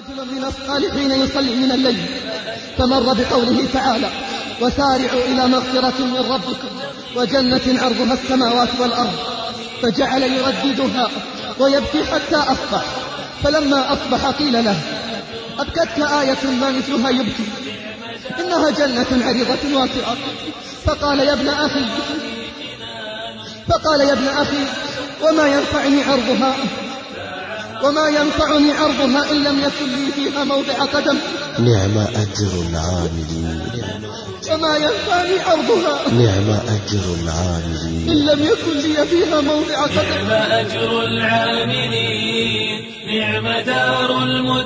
رجل من الصالحين يصلي من الليل فمر بقوله تعالى: وسارعوا إلى مغفرة من ربكم وجنة عرضها السماوات والأرض، فجعل يرددها ويبكي حتى أصبح. فلما أصبح قيل له: أبكتك آية ما مثلها يبكي؟ إنها جنة عريضة واسعة. فقال يا ابن أخي وما ينفعني عرضها إن لم يكن لي فيها موضع قدم. نعم أجر العاملين. وما ينفعني عرضها نعم أجر العاملين إن لم يكن لي فيها موضع قدم. نعم أجر العاملين، نعم دار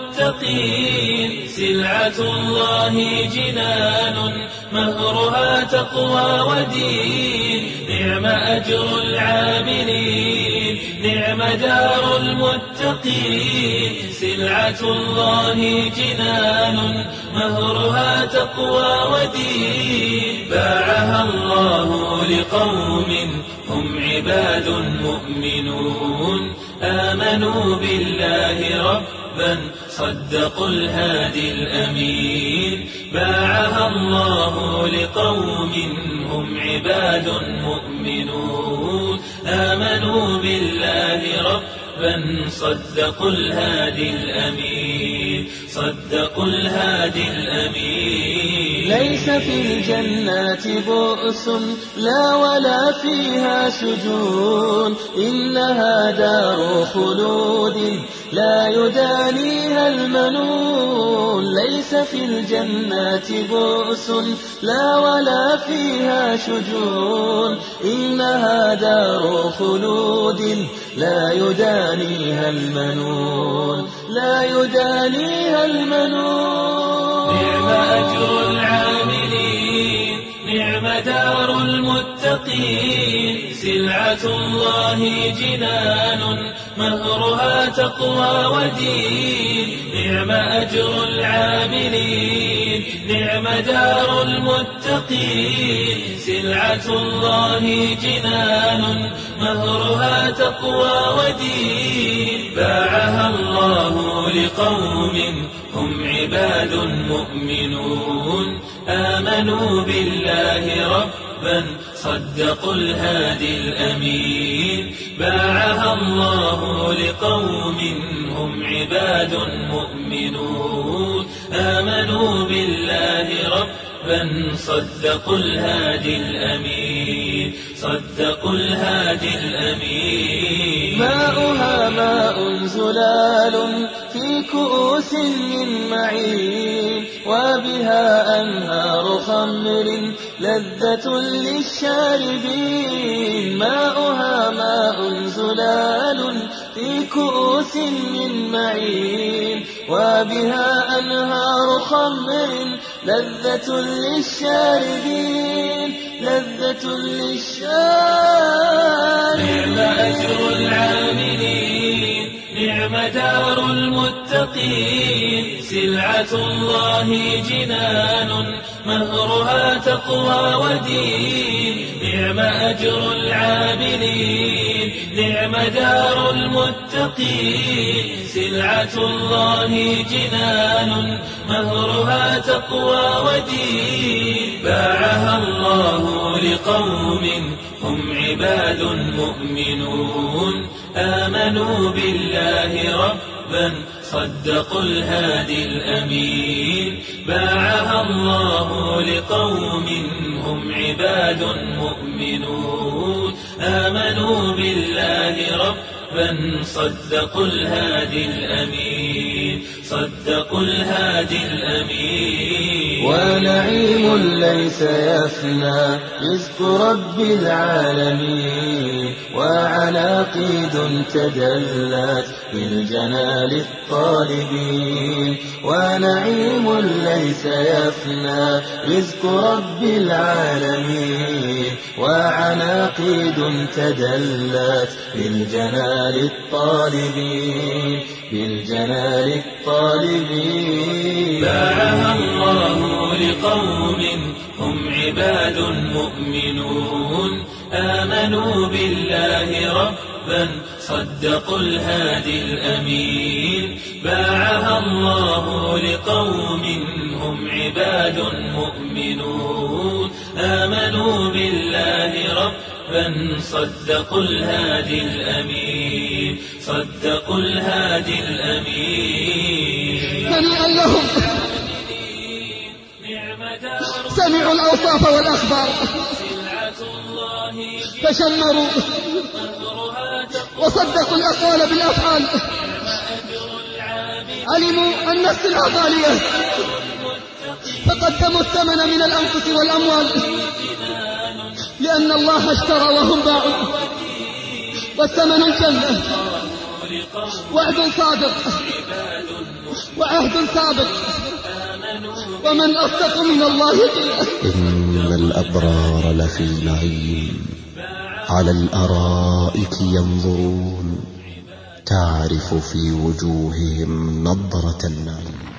المتقين، سلعة الله جنان مهرها تقوى ودين. نعم أجر العاملين، نعم دار المتقين، سلعة الله جنان مهرها تقوى ودين. باعها الله لقوم هم عباد مؤمنون، آمنوا بالله ربا صدقوا الهادي الأمين. باعها الله لقوم هم عباد مؤمنون، آمنوا بالله ربا صدقوا الهادي الأمين، صدقوا الهادي الأمين. ليس في الجنات بؤس لا ولا فيها سجون، إنها دار خلود لا يدانيها المنون. ليس في الجنات بؤس لا ولا فيها شجون، إنها دار خلود لا يدانيها المنون، لا يدانيها المنون. نعم أجر العاملين، نعم دار المتقين، سلعة الله جنان مهرها تقوى ودين. نعم أجر العاملين، نعم دار المتقين، سلعة الله جنان مهرها تقوى ودين. باعها الله لقوم هم عباد مؤمنون، آمنوا بالله ربا صدقوا الهادي الأمين. باعها الله لقوم هم عباد مؤمنون، آمنوا بالله ربا صدقوا الهادي الأمين، صدقوا الهادي الأمين. ماؤها ماء زلال في كؤوس من معين، وبها أنهار خمر لذة للشاربين. ماؤها ماء زلال في كؤوس من معين، وبها أنهار خمر لذة للشاربين، لذة للشاربين. نعم أجر العاملين، نعم دار المتقين، سلعة الله جنان مهرها تقوى ودين. نعم أجر العاملين، نعم دار المتقين، سلعة الله جنان مهرها تقوى ودين. باعها الله لقوم هم عباد مؤمنون، آمنوا بالله ربا صدقوا الهادي الأمين. باعها الله لقوم هم عباد مؤمنون، آمنوا بالله ربا صدقوا الهادي الأمين، صدقوا الهادي الأمين. ونعيم ليس يفنى رزق رب العالمين، وعناقيد تدلت بالجنال الطالبين. ونعيم ليس يفنى رزق رب العالمين، وعناقيد تدلت بالجنال الطالبين، بالجنال الطالبين. باعها الله لقوم هم عباد مؤمنون، آمنوا بالله ربا صدقوا الهادي الأمين. باعها الله لقوم هم عباد مؤمنون آمنوا بالله ربا صدقوا الهادي الأمين صدقوا الهادي الأمين هنيئا لهم سمعوا الأوصاف والأخبار فشمروا وصدقوا الأقوال بالأفعال علموا أن السلعة غالية فقدموا الثمن من الأنفس والأموال لأن الله اشترى وهم باعوا والثمن الجنة وعد صادق وعهد سابق ومن أصدق من الله قيلا. إن الأبرار لفي نعيم على الأرائك ينظرون تعرف في وجوههم نضرة النعيم.